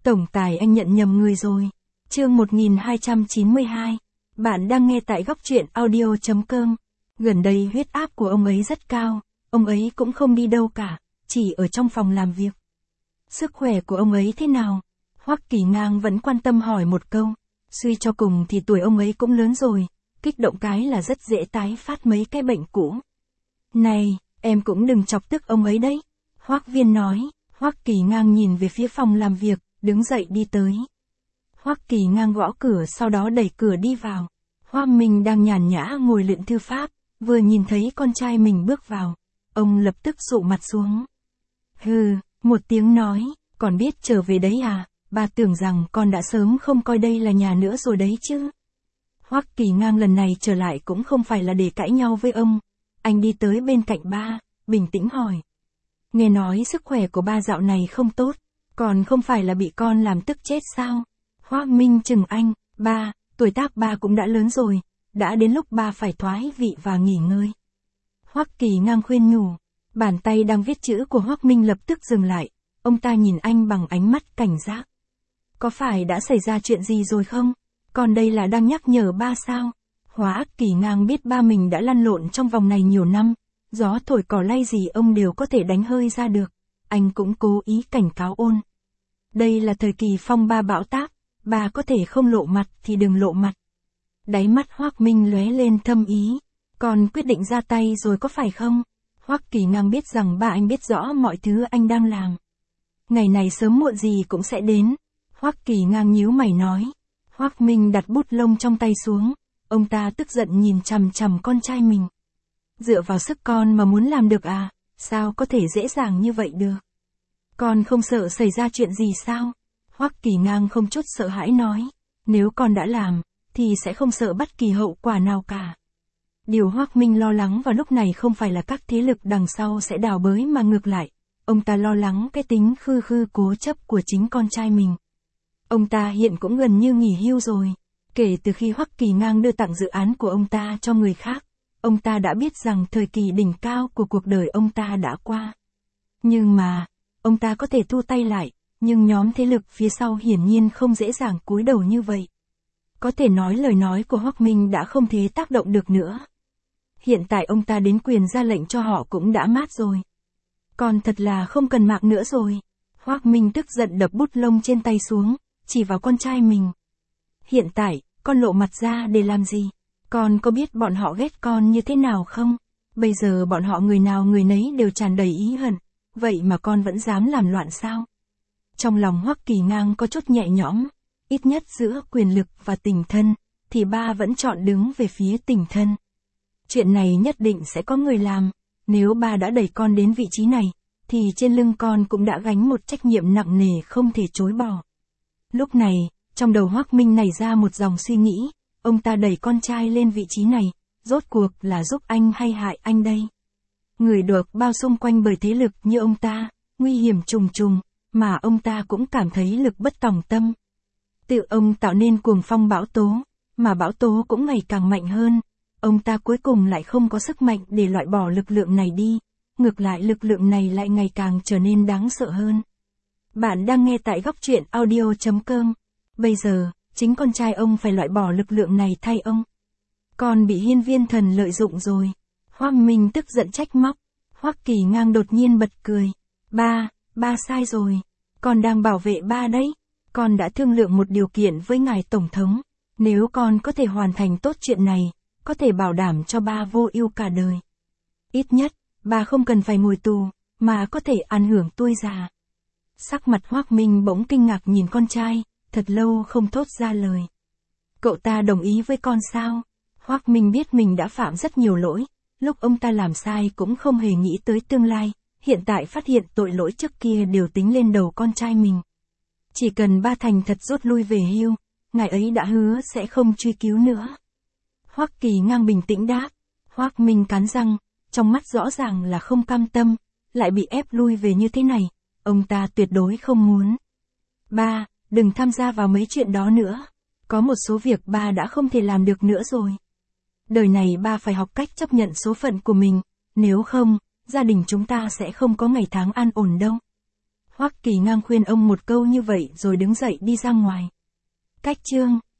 Tổng tài anh nhận nhầm người rồi. Chương 1292. Bạn đang nghe tại góc truyện audio.com. Gần đây huyết áp của ông ấy rất cao, ông ấy cũng không đi đâu cả, chỉ ở trong phòng làm việc. Sức khỏe của ông ấy thế nào? Hoắc Kỳ Ngang vẫn quan tâm hỏi một câu. Suy cho cùng thì tuổi ông ấy cũng lớn rồi, kích động cái là rất dễ tái phát mấy cái bệnh cũ. Này, em cũng đừng chọc tức ông ấy đấy. Hoắc Viên nói. Hoắc Kỳ Ngang nhìn về phía phòng làm việc, đứng dậy đi tới. Hoắc Kỳ Ngang gõ cửa sau đó đẩy cửa đi vào. Hoắc Minh đang nhàn nhã ngồi luyện thư pháp, vừa nhìn thấy con trai mình bước vào, ông lập tức sụ mặt xuống. Hừ, một tiếng nói, còn biết trở về đấy à, bà tưởng rằng con đã sớm không coi đây là nhà nữa rồi đấy chứ. Hoắc Kỳ Ngang lần này trở lại cũng không phải là để cãi nhau với ông, anh đi tới bên cạnh ba, bình tĩnh hỏi. Nghe nói sức khỏe của ba dạo này không tốt, còn không phải là bị con làm tức chết sao? Hoắc Minh chừng anh, ba, tuổi tác ba cũng đã lớn rồi, đã đến lúc ba phải thoái vị và nghỉ ngơi. Hoắc Kỳ Ngang khuyên nhủ, bàn tay đang viết chữ của Hoắc Minh lập tức dừng lại, ông ta nhìn anh bằng ánh mắt cảnh giác. Có phải đã xảy ra chuyện gì rồi không? Còn đây là đang nhắc nhở ba sao? Hoắc Kỳ Ngang biết ba mình đã lăn lộn trong vòng này nhiều năm, gió thổi cỏ lay gì ông đều có thể đánh hơi ra được, anh cũng cố ý cảnh cáo ôn. Đây là thời kỳ phong ba bão táp, bà có thể không lộ mặt thì đừng lộ mặt. Đáy mắt Hoắc Minh lóe lên thâm ý, còn quyết định ra tay rồi có phải không? Hoắc Kỳ Ngang biết rằng ba anh biết rõ mọi thứ anh đang làm. Ngày này sớm muộn gì cũng sẽ đến. Hoắc Kỳ Ngang nhíu mày nói. Hoắc Minh đặt bút lông trong tay xuống, ông ta tức giận nhìn chằm chằm con trai mình. Dựa vào sức con mà muốn làm được à, sao có thể dễ dàng như vậy được? Con không sợ xảy ra chuyện gì sao? Hoắc Kỳ Ngang không chút sợ hãi nói, nếu con đã làm, thì sẽ không sợ bất kỳ hậu quả nào cả. Điều Hoắc Minh lo lắng vào lúc này không phải là các thế lực đằng sau sẽ đào bới mà ngược lại, ông ta lo lắng cái tính khư khư cố chấp của chính con trai mình. Ông ta hiện cũng gần như nghỉ hưu rồi, kể từ khi Hoắc Kỳ Ngang đưa tặng dự án của ông ta cho người khác, ông ta đã biết rằng thời kỳ đỉnh cao của cuộc đời ông ta đã qua. Nhưng mà, ông ta có thể thu tay lại, nhưng nhóm thế lực phía sau hiển nhiên không dễ dàng cúi đầu như vậy. Có thể nói lời nói của Hoắc Minh đã không thể tác động được nữa. Hiện tại ông ta đến quyền ra lệnh cho họ cũng đã mát rồi. Còn thật là không cần mạng nữa rồi. Hoắc Minh tức giận đập bút lông trên tay xuống, chỉ vào con trai mình. Hiện tại, con lộ mặt ra để làm gì? Con có biết bọn họ ghét con như thế nào không? Bây giờ bọn họ người nào người nấy đều tràn đầy ý hận, vậy mà con vẫn dám làm loạn sao? Trong lòng Hoắc Kỳ Ngang có chút nhẹ nhõm, ít nhất giữa quyền lực và tình thân, thì ba vẫn chọn đứng về phía tình thân. Chuyện này nhất định sẽ có người làm, nếu ba đã đẩy con đến vị trí này, thì trên lưng con cũng đã gánh một trách nhiệm nặng nề không thể chối bỏ. Lúc này, trong đầu Hoắc Minh nảy ra một dòng suy nghĩ, ông ta đẩy con trai lên vị trí này, rốt cuộc là giúp anh hay hại anh đây? Người được bao xung quanh bởi thế lực như ông ta, nguy hiểm trùng trùng, mà ông ta cũng cảm thấy lực bất tòng tâm. Tự ông tạo nên cuồng phong bão tố, mà bão tố cũng ngày càng mạnh hơn, ông ta cuối cùng lại không có sức mạnh để loại bỏ lực lượng này đi, ngược lại lực lượng này lại ngày càng trở nên đáng sợ hơn. Bạn đang nghe tại góc truyện audio.com. Bây giờ, chính con trai ông phải loại bỏ lực lượng này thay ông. Con bị Hiên Viên Thần lợi dụng rồi. Hoắc Minh tức giận trách móc. Hoắc Kỳ Ngang đột nhiên bật cười. Ba sai rồi. Con đang bảo vệ ba đấy. Con đã thương lượng một điều kiện với ngài Tổng thống. Nếu con có thể hoàn thành tốt chuyện này, có thể bảo đảm cho ba vô ưu cả đời. Ít nhất, ba không cần phải ngồi tù, mà có thể ăn hưởng tuổi già. Sắc mặt Hoắc Minh bỗng kinh ngạc nhìn con trai, thật lâu không thốt ra lời. Cậu ta đồng ý với con sao? Hoắc Minh biết mình đã phạm rất nhiều lỗi, lúc ông ta làm sai cũng không hề nghĩ tới tương lai, hiện tại phát hiện tội lỗi trước kia đều tính lên đầu con trai mình. Chỉ cần ba thành thật rút lui về hưu, ngài ấy đã hứa sẽ không truy cứu nữa. Hoắc Kỳ Ngang bình tĩnh đáp. Hoắc Minh cắn răng, trong mắt rõ ràng là không cam tâm, lại bị ép lui về như thế này, ông ta tuyệt đối không muốn. Ba, đừng tham gia vào mấy chuyện đó nữa. Có một số việc ba đã không thể làm được nữa rồi. Đời này ba phải học cách chấp nhận số phận của mình, nếu không, gia đình chúng ta sẽ không có ngày tháng an ổn đâu. Hoắc Kỳ Ngang khuyên ông một câu như vậy rồi đứng dậy đi ra ngoài. Cách chương